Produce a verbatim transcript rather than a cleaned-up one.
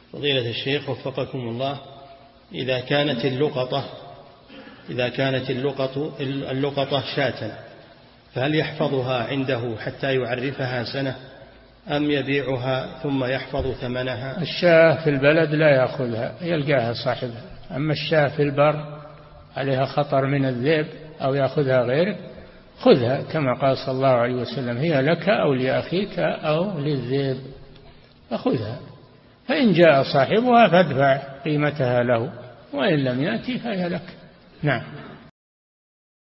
فضيلة الشيخ وفقكم الله، إذا كانت اللقطة إذا كانت اللقطة اللقطة شاة، فهل يحفظها عنده حتى يعرفها سنة أم يبيعها ثم يحفظ ثمنها؟ الشاة في البلد لا يأخذها، يلقاها صاحبها. أما الشاة في البر عليها خطر من الذئب أو يأخذها غيرك، خذها كما قال صلى الله عليه وسلم: هي لك أو لأخيك أو للذئب، فخذها، فإن جاء صاحبها فادفع قيمتها له، وإن لم يأتي فهي لك. نعم.